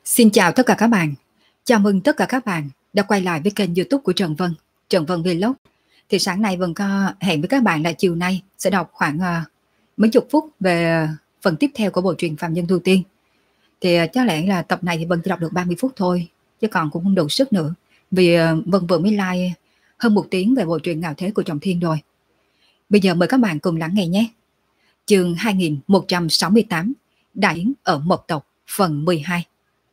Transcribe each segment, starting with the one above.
Xin chào tất cả các bạn. Chào mừng tất cả các bạn đã quay lại với kênh YouTube của Trần Vân, Trần Vân Vlog. Thì sáng nay Vân có hẹn với các bạn là chiều nay sẽ đọc khoảng mấy chục phút về phần tiếp theo của bộ truyện Phạm Nhân Tu Tiên. Thì chắc lẽ là tập này thì Vân chỉ đọc được 30 phút thôi, chứ còn cũng không đủ sức nữa. Vì Vân vừa mới like hơn 1 tiếng về bộ truyện Ngạo Thế của Trọng Thiên rồi. Bây giờ mời các bạn cùng lắng nghe nhé. Chương 2168, Đại Yến ở Mộc Tộc, phần 12.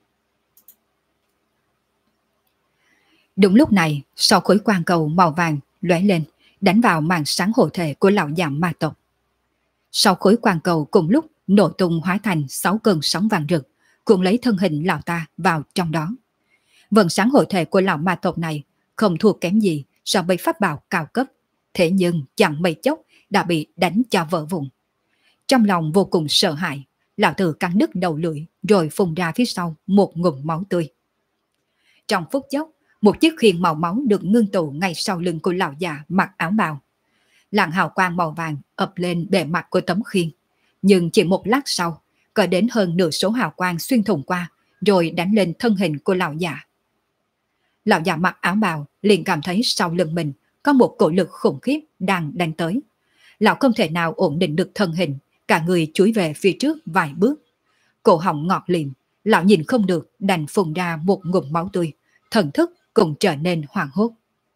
Đúng lúc này, sau khối quang cầu màu vàng lóe lên, đánh vào màn sáng hộ thể của lão già ma tộc. Sau khối quang cầu cùng lúc nổ tung hóa thành 6 cơn sóng vàng rực, cuộn lấy thân hình lão ta vào trong đó. Vầng sáng hộ thể của lão ma tộc này không thua kém gì so với pháp bảo cao cấp, thế nhưng chẳng mấy chốc đã bị đánh cho vỡ vụn. Trong lòng vô cùng sợ hãi, lão tử cắn đứt đầu lưỡi rồi phun ra phía sau một ngụm máu tươi. Trong phút chốc, một chiếc khiên màu máu được ngưng tụ ngay sau lưng của lão già mặc áo bào. Làn hào quang màu vàng ập lên bề mặt của tấm khiên, nhưng chỉ một lát sau, có đến hơn nửa số hào quang xuyên thủng qua, rồi đánh lên thân hình của lão già. Lão già mặc áo bào liền cảm thấy sau lưng mình có một cỗ lực khủng khiếp đang đánh tới. Lão không thể nào ổn định được thân hình, cả người chúi về phía trước vài bước. Cổ họng ngọt liệm, lão nhìn không được đành phun ra một ngụm máu tươi, thần thức cũng trở nên hoảng hốt.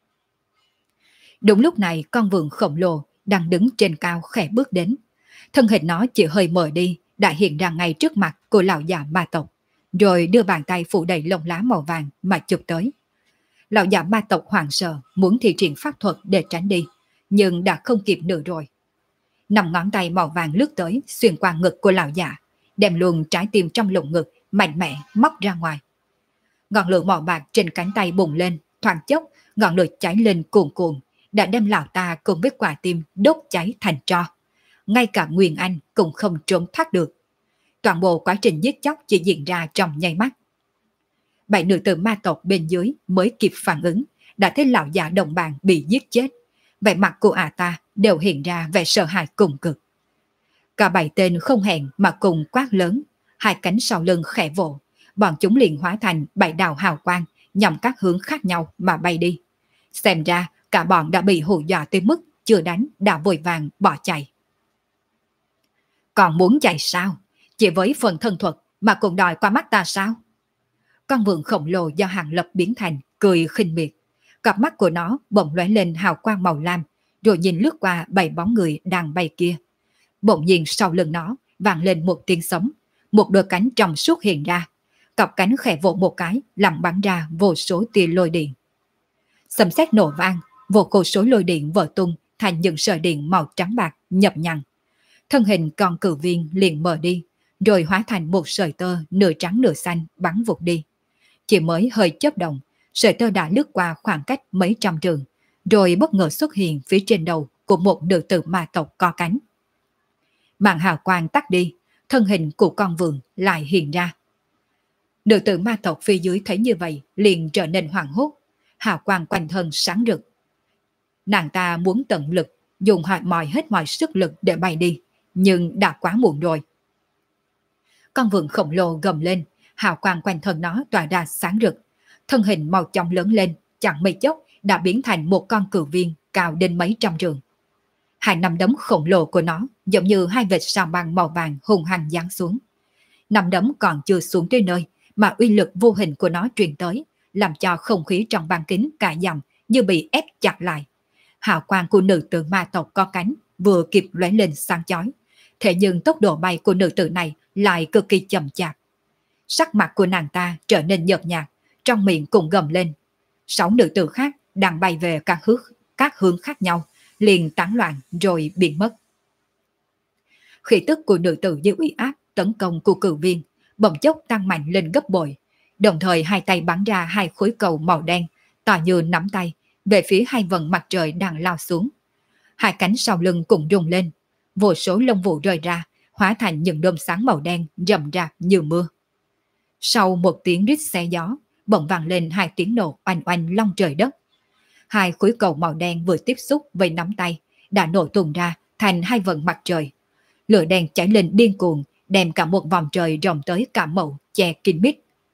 Đúng lúc này con vượn khổng lồ đang đứng trên cao khẽ bước đến. Thân hình nó chỉ hơi mờ đi đã hiện ra ngay trước mặt của lão già ma tộc, rồi đưa bàn tay phủ đầy lông lá màu vàng mà chụp tới. Lão già ma tộc hoảng sợ muốn thi triển pháp thuật để tránh đi, nhưng đã không kịp nữa rồi. 5 ngón tay màu vàng lướt tới xuyên qua ngực của lão già, đem luôn trái tim trong lồng ngực mạnh mẽ móc ra ngoài. Ngọn lửa màu bạc trên cánh tay bùng lên, thoáng chốc ngọn lửa cháy lên cuồn cuộn, đã đem lão ta cùng với quả tim đốt cháy thành tro. Ngay cả Nguyên Anh cũng không trốn thoát được. Toàn bộ quá trình giết chóc chỉ diễn ra trong nháy mắt. 7 nữ tử ma tộc bên dưới mới kịp phản ứng, đã thấy lão già đồng bạn bị giết chết. Vẻ mặt của ta đều hiện ra vẻ sợ hãi cùng cực. Cả 7 tên không hẹn mà cùng quát lớn, hai cánh sau lưng khẽ vỗ, bọn chúng liền hóa thành 7 đạo hào quang nhằm các hướng khác nhau mà bay đi. Xem ra cả bọn đã bị hù dọa tới mức chưa đánh đã vội vàng bỏ chạy. Còn muốn chạy sao? Chỉ với phần thân thuật mà cũng đòi qua mắt ta sao? Con vượn khổng lồ do Hàng Lập biến thành cười khinh miệt. Cặp mắt của nó bỗng lóe lên hào quang màu lam, rồi nhìn lướt qua 7 bóng người đang bay kia. Bỗng nhiên sau lưng nó vang lên một tiếng sấm, một đôi cánh trong suốt hiện ra. Cặp cánh khẽ vỗ một cái làm bắn ra vô số tia lôi điện. Sấm sét nổ vang, vô số lôi điện vỡ tung thành những sợi điện màu trắng bạc nhập nhằng. Thân hình con cự viên liền mờ đi, rồi hóa thành một sợi tơ nửa trắng nửa xanh bắn vụt đi. Chỉ mới hơi chớp động, sợi tơ đã lướt qua khoảng cách mấy trăm trường, rồi bất ngờ xuất hiện phía trên đầu của một nữ tử ma tộc có cánh. Màn hào quang tắt đi, thân hình của con vượn lại hiện ra. Nữ tử ma tộc phía dưới thấy như vậy liền trở nên hoảng hốt, hào quang quanh thân sáng rực. Nàng ta muốn tận lực dùng hết mọi sức lực để bay đi, nhưng đã quá muộn rồi. Con vượn khổng lồ gầm lên, hào quang quanh thân nó tỏa ra sáng rực, thân hình màu chóng lớn lên, chẳng mấy chốc đã biến thành một con cừu viên cao đến mấy trăm trường. Hai nắm đấm khổng lồ của nó giống như hai vệt sao băng màu vàng hung hăng giáng xuống. Nắm đấm còn chưa xuống tới nơi mà uy lực vô hình của nó truyền tới, làm cho không khí trong băng kính cả dặm như bị ép chặt lại. Hào quang của nữ tử ma tộc có cánh vừa kịp lóe lên sáng chói, thế nhưng tốc độ bay của nữ tử này lại cực kỳ chậm chạp. Sắc mặt của nàng ta trở nên nhợt nhạt, trong miệng cũng gầm lên. 6 nữ tử khác đang bay về các hướng khác nhau, liền tán loạn rồi biến mất. Khí tức của nữ tử như uy áp tấn công của cự viên bỗng chốc tăng mạnh lên gấp bội, đồng thời hai tay bắn ra hai khối cầu màu đen to như nắm tay về phía hai vầng mặt trời đang lao xuống. Hai cánh sau lưng cũng rung lên, vô số lông vũ rơi ra, hóa thành những đốm sáng màu đen rầm rạp như mưa. Sau một tiếng rít xé gió, bỗng vang lên hai tiếng nổ oanh oanh long trời đất. Hai khối cầu màu đen vừa tiếp xúc với nắm tay đã nổ tung ra thành hai vầng mặt trời. Lửa đen cháy lên điên cuồng, đem cả một vòng trời rộng tới cả mậu che kín mít.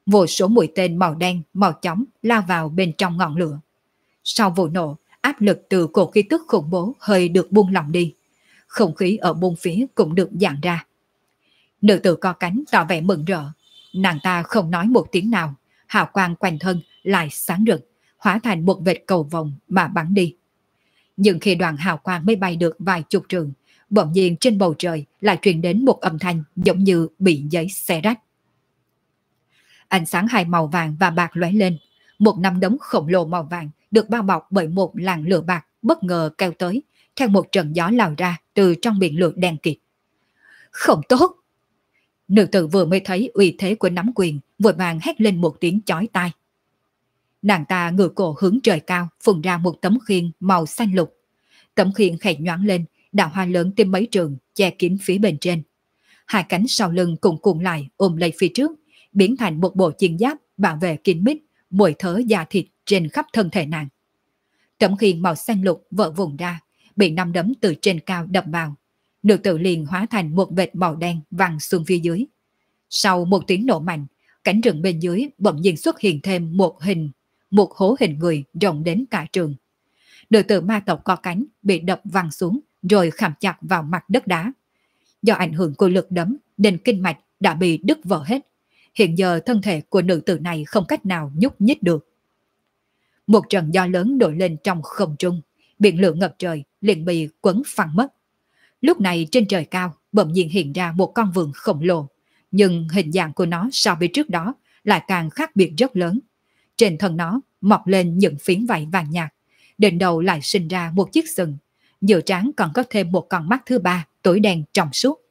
vô số mũi tên màu đen, màu chóng lao vào bên trong ngọn lửa. Sau vụ nổ, áp lực từ cổ khí tức khủng bố hơi được buông lỏng đi. Không khí ở bốn phía cũng được giãn ra. Nữ tử co cánh tỏ vẻ mừng rỡ. Nàng ta không nói một tiếng nào, hào quang quanh thân lại sáng rực, hóa thành một vệt cầu vồng mà bắn đi. Nhưng khi đoàn hào quang mới bay được vài chục trường, bỗng nhiên trên bầu trời lại truyền đến một âm thanh giống như bị giấy xé rách. Ánh sáng hai màu vàng và bạc lóe lên, một nắm đống khổng lồ màu vàng được bao bọc bởi một làn lửa bạc bất ngờ kéo tới, theo một trận gió lao ra từ trong biển lửa đen kịt. Không tốt! Nữ tử vừa mới thấy uy thế của nắm quyền, vội vàng hét lên một tiếng chói tai. Nàng ta ngửa cổ hướng trời cao, phun ra một tấm khiên màu xanh lục. Tấm khiên khẽ nhoáng lên, đạo hoa lớn thêm mấy trường, che kín phía bên trên. Hai cánh sau lưng cùng cuộn lại ôm lấy phía trước, biến thành một bộ chiến giáp bảo vệ kín mít, mùi thớ da thịt trên khắp thân thể nàng. Tấm khiên màu xanh lục vỡ vụn ra, bị năm đấm từ trên cao đập vào. Nữ tử liền hóa thành một vệt màu đen văng xuống phía dưới. Sau một tiếng nổ mạnh, cánh rừng bên dưới bỗng nhiên xuất hiện thêm một hố hình người rộng đến cả trường. Nữ tử ma tộc có cánh bị đập văng xuống rồi khảm chặt vào mặt đất đá. Do ảnh hưởng của lực đấm nên kinh mạch đã bị đứt vỡ hết. Hiện giờ thân thể của nữ tử này không cách nào nhúc nhích được. Một trận gió lớn nổi lên trong không trung, biển lửa ngập trời liền bị quấn phăng mất. Lúc này trên trời cao bỗng nhiên hiện ra một con vượn khổng lồ, nhưng hình dạng của nó so với trước đó lại càng khác biệt rất lớn. Trên thân nó mọc lên những phiến vảy vàng nhạt, đỉnh đầu lại sinh ra một chiếc sừng, giữa trán còn có thêm một con mắt thứ ba tối đen trong suốt.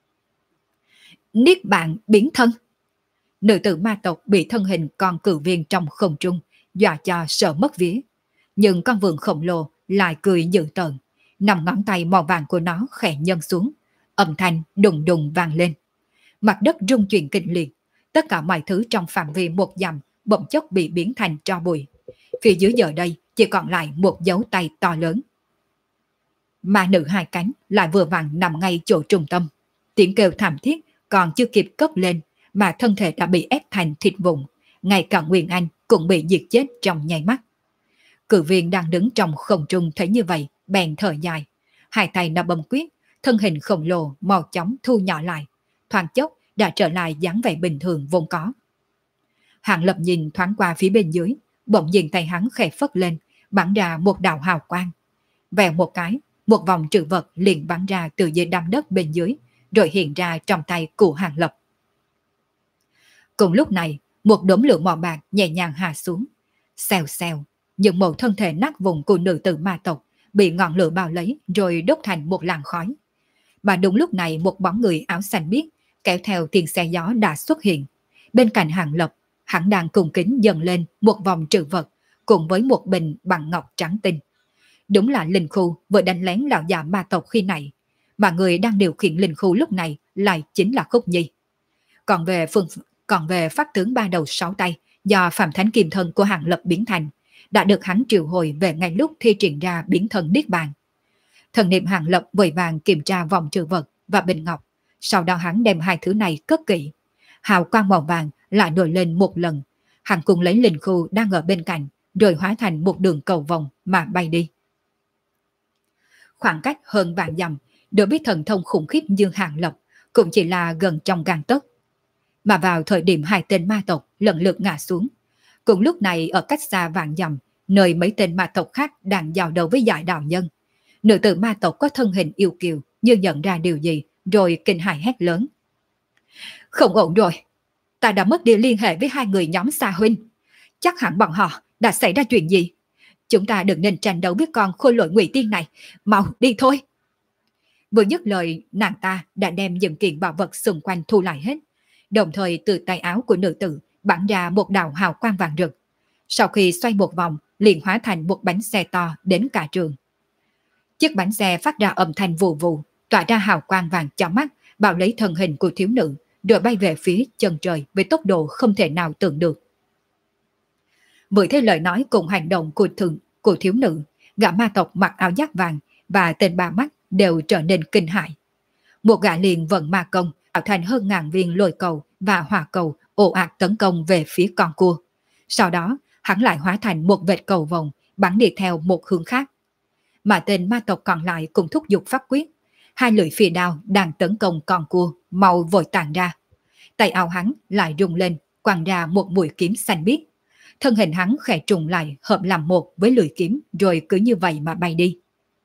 Niết bàn biến thân. Nữ tử ma tộc bị thân hình con cự viên trong không trung dọa cho sợ mất vía, nhưng con vượn khổng lồ lại cười dữ tợn. Nằm ngón tay màu vàng của nó khẽ nhân xuống, âm thanh đùng đùng vang lên. Mặt đất rung chuyển kịch liệt, tất cả mọi thứ trong phạm vi một dặm bỗng chốc bị biến thành tro bụi. Phía dưới giờ đây chỉ còn lại một dấu tay to lớn. Ma nữ hai cánh lại vừa vặn nằm ngay chỗ trung tâm. Tiếng kêu thảm thiết còn chưa kịp cất lên mà thân thể đã bị ép thành thịt vụn. Ngay cả Nguyên Anh cũng bị diệt chết trong nháy mắt. Cự viên đang đứng trong không trung thấy như vậy, bèn thở dài. Hai tay nắm bấm quyết, thân hình khổng lồ mau chóng thu nhỏ lại. Thoáng chốc đã trở lại dáng vẻ bình thường vốn có. Hạng Lập nhìn thoáng qua phía bên dưới, bỗng nhiên tay hắn khẽ phất lên, bắn ra một đạo hào quang. Vèo một cái, một vòng trữ vật liền bắn ra từ dưới đám đất bên dưới, rồi hiện ra trong tay của Hạng Lập. Cùng lúc này, một đốm lửa màu bạc nhẹ nhàng hạ xuống. Xèo xèo, những một thân thể nát vùng của nữ tử ma tộc bị ngọn lửa bao lấy rồi đốt thành một làn khói. Và đúng lúc này một bóng người áo xanh biếc kéo theo tiếng xe gió đã xuất hiện. Bên cạnh Hạng Lập, hắn đang cung kính dâng lên một vòng trữ vật cùng với một bình bằng ngọc trắng tinh. Đúng là linh khu vừa đánh lén lão già ma tộc khi nãy, mà người đang điều khiển linh khu lúc này lại chính là Khúc Nhi. Còn về pháp tướng ba đầu sáu tay do Phạm Thánh Kim Thân của Hạng Lập biến thành, đã được hắn triệu hồi về ngay lúc thi triển ra biến thân niết bàn. Thần niệm Hạng Lập vội vàng kiểm tra vòng trữ vật và bình ngọc, sau đó hắn đem hai thứ này cất kỹ. Hào quang màu vàng lại nổi lên một lần, hắn cùng lấy linh khu đang ở bên cạnh, rồi hóa thành một đường cầu vòng mà bay đi. Khoảng cách hơn vạn dặm, đối với thần thông khủng khiếp như Hạng Lập cũng chỉ là gần trong gang tấc. Mà vào thời điểm hai tên ma tộc lần lượt ngã xuống, cùng lúc này ở cách xa vạn dặm, nơi mấy tên ma tộc khác đang giao đấu với Giải Đạo Nhân, nữ tử ma tộc có thân hình yêu kiều như nhận ra điều gì, rồi kinh hãi hét lớn. Không ổn rồi, ta đã mất đi liên hệ với hai người nhóm Sa Huynh. Chắc hẳn bọn họ đã xảy ra chuyện gì. Chúng ta đừng nên tranh đấu với con khôi lỗi ngụy tiên này, mau đi thôi. Vừa dứt lời, nàng ta đã đem những kiện bảo vật xung quanh thu lại hết, đồng thời từ tay áo của nữ tử bắn ra một đạo hào quang vàng rực. Sau khi xoay một vòng, liền hóa thành một bánh xe to đến cả trường. Chiếc bánh xe phát ra âm thanh vù vù, tỏa ra hào quang vàng chói mắt, bao lấy thân hình của thiếu nữ, rồi bay về phía chân trời với tốc độ không thể nào tưởng được. Bởi thế lời nói cùng hành động của thiếu nữ, gã ma tộc mặc áo giáp vàng và tên ba mắt đều trở nên kinh hãi. Một gã liền vận ma công tạo thành hơn ngàn viên lôi cầu và hỏa cầu ồ ạt tấn công về phía con cua. Sau đó, hắn lại hóa thành một vệt cầu vồng, bắn đi theo một hướng khác. Mà tên ma tộc còn lại cũng thúc giục pháp quyết. Hai lưỡi phi đao đang tấn công con cua, mau vội tàn ra. Tay áo hắn lại rung lên, quăng ra một mũi kiếm xanh biếc. Thân hình hắn khẽ trùng lại, hợp làm một với lưỡi kiếm, rồi cứ như vậy mà bay đi.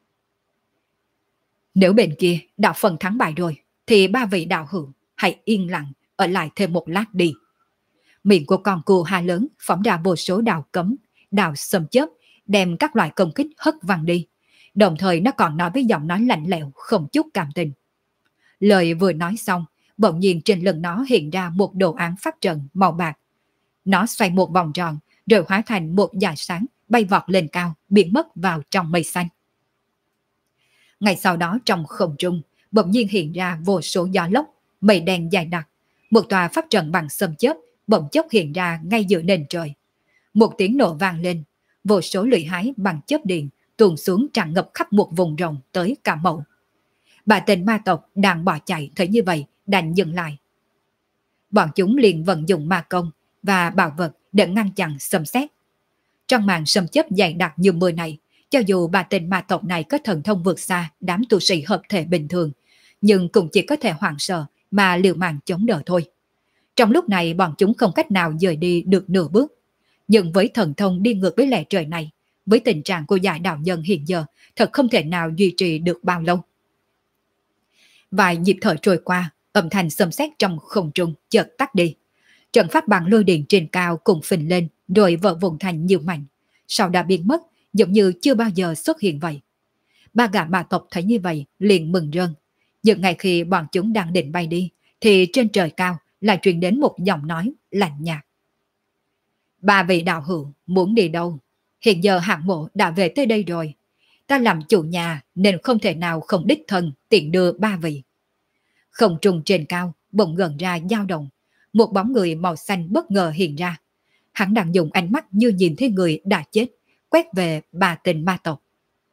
Nếu bên kia đã phần thắng bại rồi, thì ba vị đạo hữu hãy yên lặng ở lại thêm một lát đi. Miệng của con cua ha lớn phóng ra vô số đạo cấm, đạo xâm chớp, đem các loại công kích hất văng đi. Đồng thời nó còn nói với giọng nói lạnh lẽo, không chút cảm tình. Lời vừa nói xong, bỗng nhiên trên lưng nó hiện ra một đồ án pháp trận màu bạc. Nó xoay một vòng tròn, rồi hóa thành một dải sáng bay vọt lên cao, biến mất vào trong mây xanh. Ngay sau đó trong không trung, bỗng nhiên hiện ra vô số gió lốc, mây đen dài đặc. Một tòa pháp trận bằng xâm chớp bỗng chốc hiện ra ngay giữa nền trời. Một tiếng nổ vang lên, vô số lưỡi hái bằng chớp điện tuôn xuống tràn ngập khắp một vùng rộng tới cả mẫu. Bà tên ma tộc đang bỏ chạy thấy như vậy đành dừng lại. Bọn chúng liền vận dụng ma công và bảo vật để ngăn chặn xâm xét. Trong màn xâm chớp dày đặc như mưa này, cho dù bà tên ma tộc này có thần thông vượt xa đám tu sĩ hợp thể bình thường, nhưng cũng chỉ có thể hoảng sợ mà liều mạng chống đỡ thôi. Trong lúc này bọn chúng không cách nào dời đi được nửa bước. Nhưng với thần thông đi ngược với lẽ trời này, với tình trạng của giải đạo nhân hiện giờ, thật không thể nào duy trì được bao lâu. Vài nhịp thở trôi qua, âm thanh xâm xét trong không trung chợt tắt đi. Trận pháp bằng lôi điện trên cao cùng phình lên, rồi vỡ vụn thành nhiều mảnh. Sau đã biến mất, giống như chưa bao giờ xuất hiện vậy. Ba gã ma tộc thấy như vậy, liền mừng rơn. Nhưng ngay khi bọn chúng đang định bay đi, thì trên trời cao lại truyền đến một giọng nói lạnh nhạt. Ba vị đạo hữu muốn đi đâu? Hiện giờ hạng mộ đã về tới đây rồi. Ta làm chủ nhà nên không thể nào không đích thân tiện đưa ba vị. Không trung trên cao bỗng gần ra dao động. Một bóng người màu xanh bất ngờ hiện ra. Hắn đang dùng ánh mắt như nhìn thấy người đã chết, quét về bà tên ma tộc.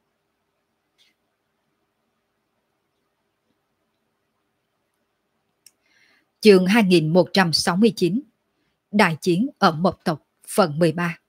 Chương 2169 Đại chiến ở Mộc tộc phần 13.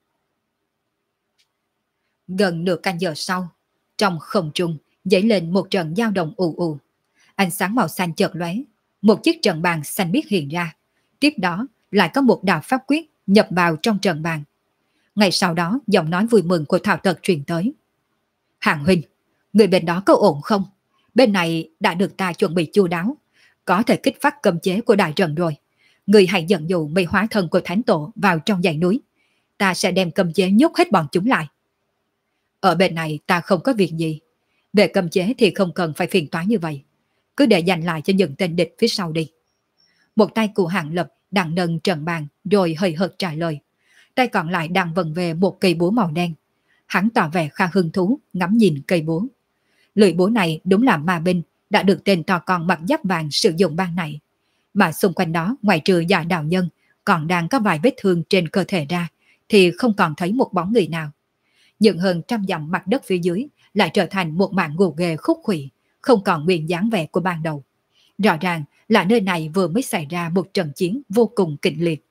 Gần nửa canh giờ sau, trong không trung dấy lên một trận dao động ù ù. Ánh sáng màu xanh chợt lóe, một chiếc trận bàn xanh biếc hiện ra. Tiếp đó lại có một đạo pháp quyết nhập vào trong trận bàn. Ngay sau đó giọng nói vui mừng của Thảo Tật truyền tới. Hàng huynh, người bên đó có ổn không? Bên này đã được ta chuẩn bị chu đáo, có thể kích phát cấm chế của đại trận rồi. Người hãy dẫn dụ mây hóa thân của thánh tổ vào trong dãy núi. Ta sẽ đem cấm chế nhốt hết bọn chúng lại. Ở bên này ta không có việc gì. Về cấm chế thì không cần phải phiền toái như vậy. Cứ để dành lại cho những tên địch phía sau đi. Một tay của Hạng Lập đang nâng trận bàn rồi hơi hợt trả lời. Tay còn lại đang vần về một cây búa màu đen. Hắn tỏ vẻ khá hứng thú ngắm nhìn cây búa. Lưỡi búa này đúng là ma binh đã được tên to con mặc giáp vàng sử dụng ban nãy. Mà xung quanh đó ngoài trừ giả đạo nhân còn đang có vài vết thương trên cơ thể ra thì không còn thấy một bóng người nào. Nhưng hơn trăm dặm mặt đất phía dưới lại trở thành một mảng gồ ghề khúc khuỷu, không còn nguyên dáng vẻ của ban đầu. Rõ ràng là nơi này vừa mới xảy ra một trận chiến vô cùng kịch liệt.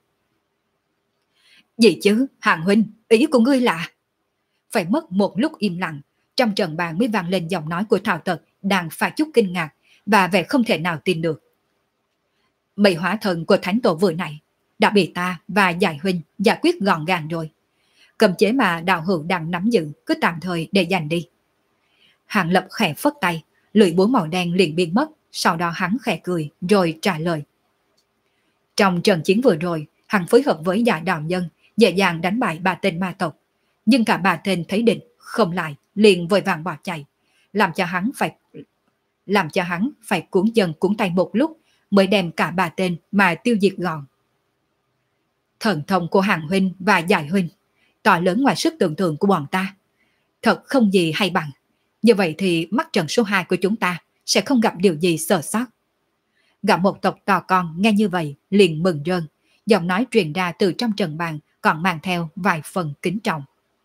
Gì chứ, Hàng huynh, ý của ngươi là... Phải mất một lúc im lặng, trong trận bàn mới vang lên giọng nói của Thảo Tật đang pha chút kinh ngạc và vẻ không thể nào tin được. Mây hóa thần của thánh tổ vừa này đã bị ta và Giải huynh giải quyết gọn gàng rồi. Cầm chế mà đạo hữu đang nắm giữ cứ tạm thời để dành đi. Hàng Lập khẽ phất tay, lưỡi búa màu đen liền biến mất, sau đó hắn khẽ cười rồi trả lời. Trong trận chiến vừa rồi, hắn phối hợp với giả đạo nhân dễ dàng đánh bại ba tên ma tộc. Nhưng cả ba tên thấy địch không lại, liền vội vàng bỏ chạy, làm cho hắn phải cuốn chân cuốn tay một lúc mới đem cả ba tên mà tiêu diệt gọn. Thần thông của Hàng huynh và Giải huynh to lớn ngoài sức tưởng tượng của bọn ta, thật không gì hay bằng. Như vậy thì mắt trận số 2 của chúng ta sẽ không gặp điều gì sợ sót. Gã một tộc to con nghe như vậy liền mừng rơn, giọng nói truyền ra từ trong trận bàn còn mang theo vài phần kính trọng.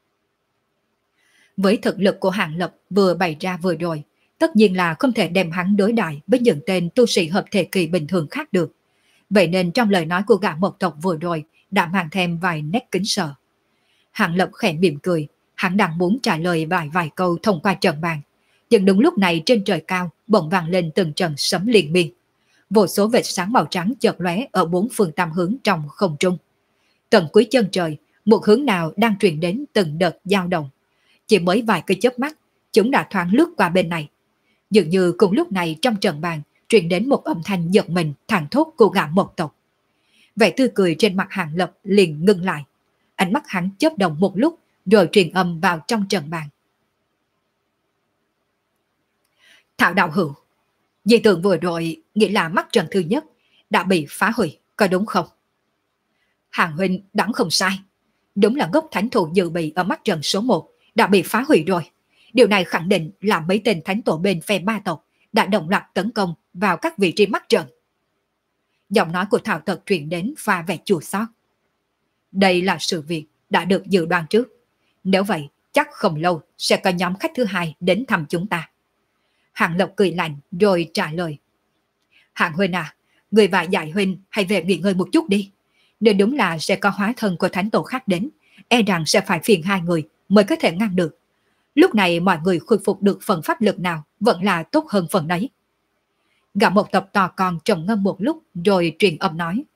Với thực lực của Hạng Lập vừa bày ra vừa rồi, tất nhiên là không thể đem hắn đối đại với những tên tu sĩ hợp thể kỳ bình thường khác được. Vậy nên trong lời nói của gã mộc tộc vừa rồi đã mang thêm vài nét kính sợ. Hàng Lập khẽ mỉm cười, hắn đang muốn trả lời vài câu thông qua trận bàn. Nhưng đúng lúc này trên trời cao bỗng vang lên từng trận sấm liên miên. Vô số vệt sáng màu trắng chợt lóe ở bốn phương tám hướng trong không trung. Tận cuối chân trời, một hướng nào đang truyền đến từng đợt dao động. Chỉ mới vài cái chớp mắt, chúng đã thoáng lướt qua bên này. Dường như cùng lúc này trong trận bàn truyền đến một âm thanh giật mình thảng thốt của gã mộc tộc. Vẻ tươi cười trên mặt Hàng Lập liền ngưng lại. Ánh mắt hắn chớp động một lúc rồi truyền âm vào trong trận bàn. Thảo đạo hữu, dị tượng vừa rồi nghĩa là mắt trận thứ nhất đã bị phá hủy, có đúng không? Hàng huynh đoán không sai. Đúng là gốc thánh thụ dự bị ở mắt trận số 1 đã bị phá hủy rồi. Điều này khẳng định là mấy tên thánh tổ bên phe ba tộc đã đồng loạt tấn công vào các vị trí mắt trận. Giọng nói của Thảo Tật truyền đến pha vẻ chua xót. Đây là sự việc đã được dự đoán trước. Nếu vậy, chắc không lâu sẽ có nhóm khách thứ hai đến thăm chúng ta. Hàng Lộc cười lạnh rồi trả lời. Hàng huynh à, người và dạy huynh hãy về nghỉ ngơi một chút đi. Nếu đúng là sẽ có hóa thân của thánh tổ khác đến, e rằng sẽ phải phiền hai người mới có thể ngăn được. Lúc này mọi người khôi phục được phần pháp lực nào vẫn là tốt hơn phần đấy. Gã một tộc to con trầm ngâm một lúc rồi truyền âm nói.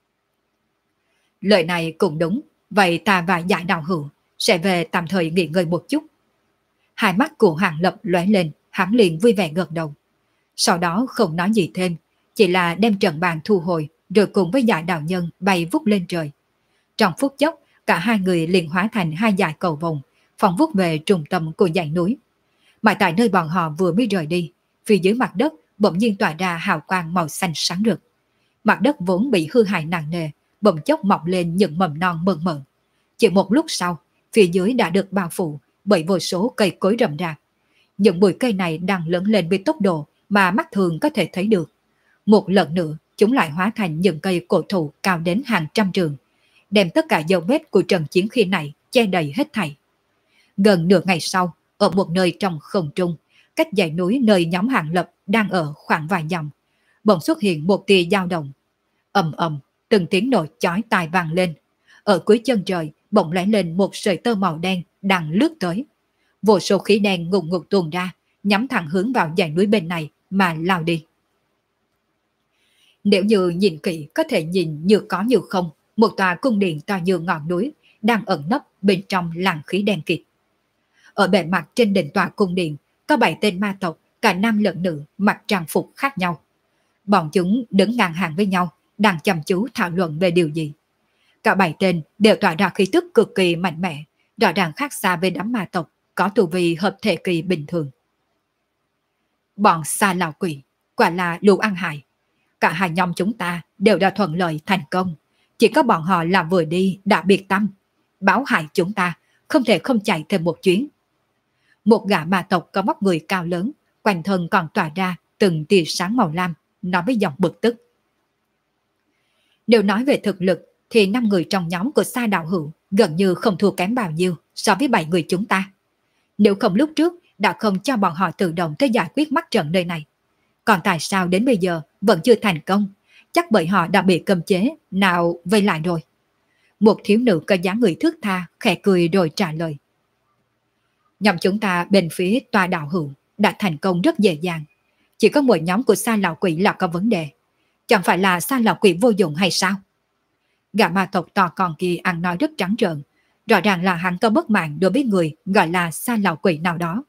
Lời này cũng đúng, vậy ta và dạy đạo hữu sẽ về tạm thời nghỉ ngơi một chút. Hai mắt của Hàng Lập lóe lên, hắn liền vui vẻ gật đầu. Sau đó không nói gì thêm, chỉ là đem trận bàn thu hồi rồi cùng với dạy đạo nhân bay vút lên trời. Trong phút chốc, cả hai người liền hóa thành hai dải cầu vồng, phóng vút về trung tâm của dãy núi. Mà tại nơi bọn họ vừa mới rời đi, phía dưới mặt đất bỗng nhiên tỏa ra hào quang màu xanh sáng rực. Mặt đất vốn bị hư hại nặng nề, bỗng chốc mọc lên những mầm non mơn mởn. Chỉ một lúc sau, phía dưới đã được bao phủ bởi vô số cây cối rậm rạp. Những bụi cây này đang lớn lên với tốc độ mà mắt thường có thể thấy được. Một lần nữa, chúng lại hóa thành những cây cổ thụ cao đến hàng trăm trường, đem tất cả dấu vết của trận chiến khi này che đầy hết thảy. Gần nửa ngày sau, ở một nơi trong không trung, cách dãy núi nơi nhóm Hàng Lập đang ở khoảng vài dặm, bỗng xuất hiện một tia dao động. Ầm ầm, từng tiếng nổ chói tai vang lên. Ở cuối chân trời bỗng lóe lên một sợi tơ màu đen đang lướt tới. Vô số khí đen ngùn ngụt tuôn ra, nhắm thẳng hướng vào dãy núi bên này mà lao đi. Nếu như nhìn kỹ có thể nhìn như có như không, một tòa cung điện to như ngọn núi đang ẩn nấp bên trong làn khí đen kịt. Ở bề mặt trên đỉnh tòa cung điện có 7 tên ma tộc, cả nam lẫn nữ, mặc trang phục khác nhau. Bọn chúng đứng ngang hàng với nhau, đang chăm chú thảo luận về điều gì. Cả 7 tên đều tỏa ra khí tức cực kỳ mạnh mẽ, rõ ràng khác xa với đám ma tộc có tu vi hợp thể kỳ bình thường. Bọn Sa Lão Quỷ quả là lũ ăn hại. Cả hai nhóm chúng ta đều đã thuận lợi thành công, chỉ có bọn họ làm vừa đi đã biệt tâm, báo hại chúng ta, không thể không chạy thêm một chuyến. Một gã ma tộc có vóc người cao lớn, quanh thân còn tỏa ra từng tia sáng màu lam, nói với giọng bực tức. Nếu nói về thực lực thì 5 người trong nhóm của Sa đạo hữu gần như không thua kém bao nhiêu so với 7 người chúng ta. Nếu không lúc trước đã không cho bọn họ tự động tới giải quyết mắt trận nơi này. Còn tại sao đến bây giờ vẫn chưa thành công? Chắc bởi họ đã bị cầm chế, nào vây lại rồi. Một thiếu nữ có dáng người thước tha, khẽ cười rồi trả lời. Nhóm chúng ta bên phía tòa đạo hữu đã thành công rất dễ dàng. Chỉ có mỗi nhóm của Sa Lão Quỷ là có vấn đề. Chẳng phải là Sa Lão Quỷ vô dụng hay sao? Gã ma tộc to con kia ăn nói rất trắng trợn. Rõ ràng là hắn có bất mãn đối với người gọi là Sa Lão Quỷ nào đó.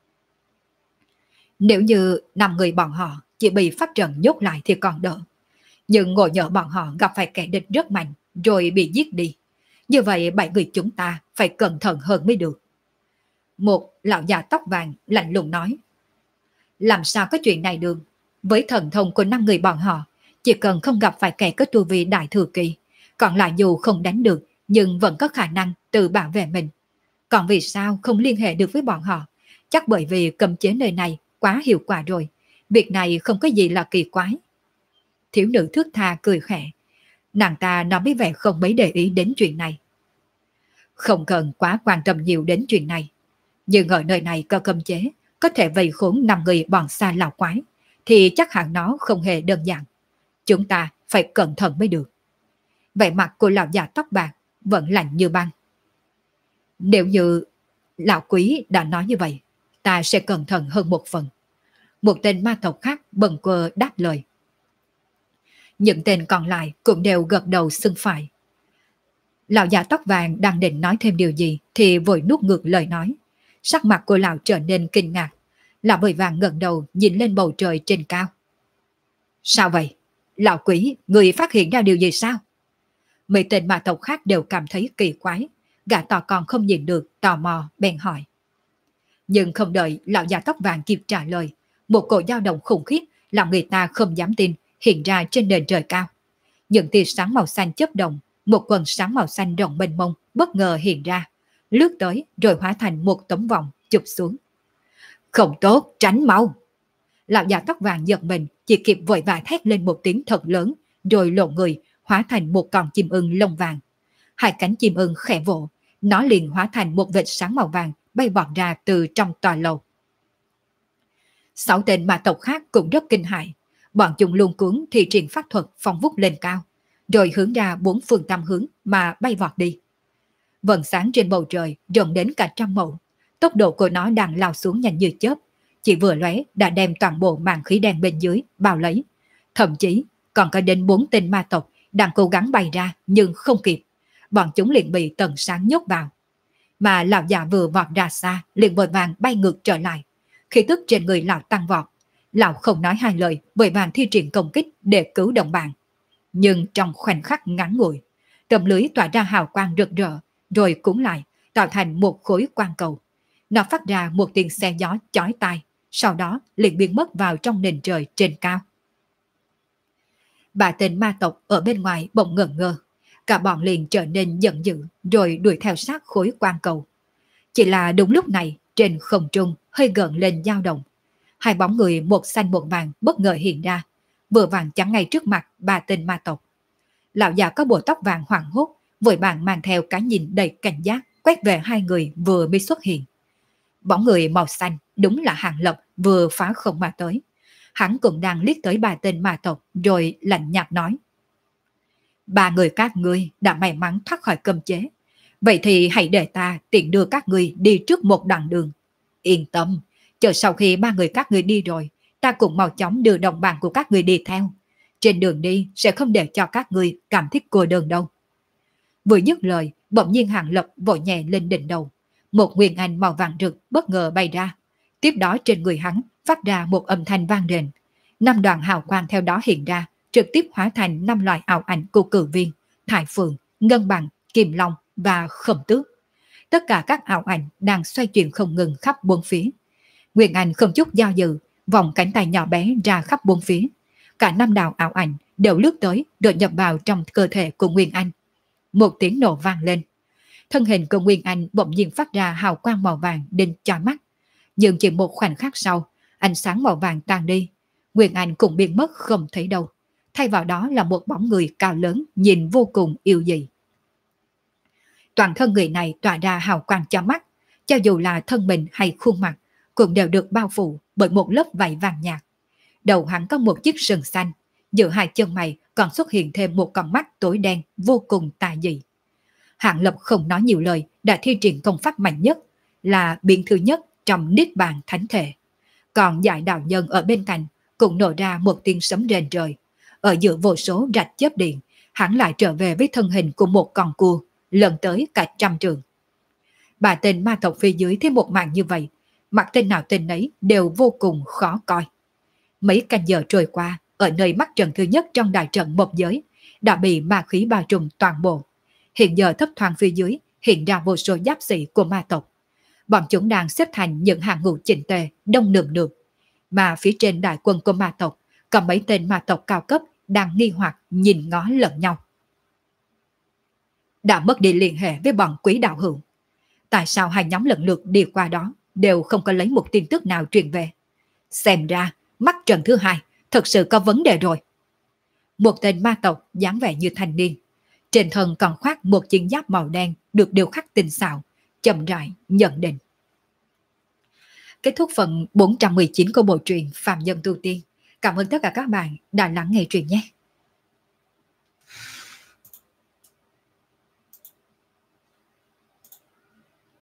Nếu như 5 người bọn họ chỉ bị pháp trận nhốt lại thì còn đỡ. Nhưng ngộ nhỡ bọn họ gặp phải kẻ địch rất mạnh rồi bị giết đi. Như vậy 7 người chúng ta phải cẩn thận hơn mới được. Một lão già tóc vàng lạnh lùng nói. Làm sao có chuyện này được? Với thần thông của 5 người bọn họ, chỉ cần không gặp phải kẻ có tu vi đại thừa kỳ, còn lại dù không đánh được nhưng vẫn có khả năng tự bảo vệ mình. Còn vì sao không liên hệ được với bọn họ? Chắc bởi vì cấm chế nơi này quá hiệu quả rồi. Việc này không có gì là kỳ quái. Thiếu nữ thước tha cười khẽ. Nàng ta nói với vẻ không mấy để ý đến chuyện này. Không cần quá quan tâm nhiều đến chuyện này. Nhưng ở nơi này có cấm chế, có thể vây khốn 5 người bọn Sa Lão Quái, thì chắc hẳn nó không hề đơn giản. Chúng ta phải cẩn thận mới được. Vẻ mặt của lão già tóc bạc vẫn lạnh như băng. Nếu như lão quý đã nói như vậy, ta sẽ cẩn thận hơn một phần. Một tên ma tộc khác bần quơ đáp lời. Những tên còn lại cũng đều gật đầu xưng phải. Lão già tóc vàng đang định nói thêm điều gì thì vội nuốt ngược lời nói. Sắc mặt của lão trở nên kinh ngạc. Lão vội vàng ngẩng đầu nhìn lên bầu trời trên cao. Sao vậy? Lão quý, người phát hiện ra điều gì sao? Mấy tên ma tộc khác đều cảm thấy kỳ quái. Gã to còn không nhìn được, tò mò, bèn hỏi. Nhưng không đợi lão già tóc vàng kịp trả lời, một cỗ dao động khủng khiếp làm người ta không dám tin hiện ra trên nền trời cao. Những tia sáng màu xanh chớp động, một quần sáng màu xanh rộng mênh mông bất ngờ hiện ra, lướt tới rồi hóa thành một tấm vòng chụp xuống. Không tốt, tránh mau! Lão già tóc vàng giật mình, chỉ kịp vội vã thét lên một tiếng thật lớn, rồi lộ người hóa thành một con chim ưng lông vàng. Hai cánh chim ưng khẽ vỗ, nó liền hóa thành một vệt sáng màu vàng bay vọt ra từ trong tòa lầu. 6 tên ma tộc khác cũng rất kinh hãi. Bọn chúng luôn cuốn thì triển pháp thuật phong vút lên cao, rồi hướng ra 4 phương tám hướng mà bay vọt đi. Vầng sáng trên bầu trời rộng đến cả trăm mẫu. Tốc độ của nó đang lao xuống nhanh như chớp, chỉ vừa lóe đã đem toàn bộ màn khí đen bên dưới bao lấy. Thậm chí còn có đến 4 tên ma tộc đang cố gắng bay ra nhưng không kịp. Bọn chúng liền bị tầng sáng nhốt vào. Mà lão già vừa vọt ra xa liền vội vàng bay ngược trở lại. Khí tức trên người lão tăng vọt. Lão không nói hai lời, vội vàng thi triển công kích để cứu đồng bạn. Nhưng trong khoảnh khắc ngắn ngủi, tấm lưới tỏa ra hào quang rực rỡ, rồi cuốn lại, tạo thành một khối quang cầu. Nó phát ra một tiếng xe gió chói tai, sau đó liền biến mất vào trong nền trời trên cao. Ba tên ma tộc ở bên ngoài bỗng ngẩn ngơ, cả bọn liền trở nên giận dữ, rồi đuổi theo sát khối quang cầu. Chỉ là đúng lúc này, trên không trung hơi gợn lên dao động. Hai bóng người một xanh một vàng bất ngờ hiện ra, vừa vàng chắn ngay trước mặt ba tên ma tộc. Lão già có bộ tóc vàng hoảng hốt, vội vàng mang theo cái nhìn đầy cảnh giác, quét về hai người vừa mới xuất hiện. Bóng người màu xanh đúng là Hàng Lập vừa phá không mà tới. Hắn cũng đang liếc tới ba tên ma tộc rồi lạnh nhạt nói. Ba người các ngươi đã may mắn thoát khỏi cấm chế. Vậy thì hãy để ta tiện đưa các ngươi đi trước một đoạn đường. Yên tâm, chờ sau khi ba người các ngươi đi rồi, ta cũng mau chóng đưa đồng bạn của các ngươi đi theo. Trên đường đi sẽ không để cho các ngươi cảm thấy cô đơn đâu. Vừa dứt lời, bỗng nhiên Hàng Lập vội nhẹ lên đỉnh đầu. Một nguyên anh màu vàng rực bất ngờ bay ra. Tiếp đó trên người hắn phát ra một âm thanh vang rền. 5 đoàn hào quang theo đó hiện ra, trực tiếp hóa thành 5 loại ảo ảnh của cử viên, Thái Phượng, Ngân Bằng, Kim Long và Khổng Tước. Tất cả các ảo ảnh đang xoay chuyển không ngừng khắp bốn phía. Nguyên Anh không chút do dự, vòng cánh tay nhỏ bé ra khắp bốn phía. Cả 5 đạo ảo ảnh đều lướt tới rồi nhập vào trong cơ thể của Nguyên Anh. Một tiếng nổ vang lên. Thân hình của Nguyên Anh bỗng nhiên phát ra hào quang màu vàng đến chói mắt. Nhưng chỉ một khoảnh khắc sau, ánh sáng màu vàng tan đi. Nguyên Anh cũng biến mất không thấy đâu. Thay vào đó là một bóng người cao lớn nhìn vô cùng yêu dị. Toàn thân người này tỏa ra hào quang chói mắt, cho dù là thân mình hay khuôn mặt cũng đều được bao phủ bởi một lớp vảy vàng nhạt. Đầu hắn có một chiếc sừng xanh, giữa hai chân mày còn xuất hiện thêm một con mắt tối đen vô cùng tà dị. Hàng Lập không nói nhiều lời đã thi triển công pháp mạnh nhất, là biến thứ nhất trong Niết Bàn Thánh Thể. Còn Giải Đạo Nhân ở bên cạnh cũng nổ ra một tiếng sấm rền trời. Ở giữa vô số rạch chớp điện, hắn lại trở về với thân hình của một con cua, lần tới cả 100 trượng. Ba tên ma tộc phía dưới thấy một màn như vậy, mặt tên nào tên nấy đều vô cùng khó coi. Mấy canh giờ trôi qua, ở nơi mắt trận thứ nhất trong đại trận một giới, đã bị ma khí bao trùm toàn bộ. Hiện giờ thấp thoáng phía dưới hiện ra vô số giáp sĩ của ma tộc. Bọn chúng đang xếp thành những hàng ngũ chỉnh tề, đông nườm nượp. Mà phía trên đại quân của ma tộc, có mấy tên ma tộc cao cấp đang nghi hoặc nhìn ngó lẫn nhau. Đã mất đi liên hệ với bọn Quý đạo hữu. Tại sao hai nhóm lần lượt đi qua đó đều không có lấy một tin tức nào truyền về? Xem ra mắt trận thứ hai thật sự có vấn đề rồi. Một tên ma tộc dáng vẻ như thanh niên, trên thân còn khoác một chiến giáp màu đen được điêu khắc tinh xảo, chậm rãi nhận định. Kết thúc phần 419 của bộ truyện Phàm Nhân Tu Tiên. Cảm ơn tất cả các bạn đã lắng nghe truyện nhé.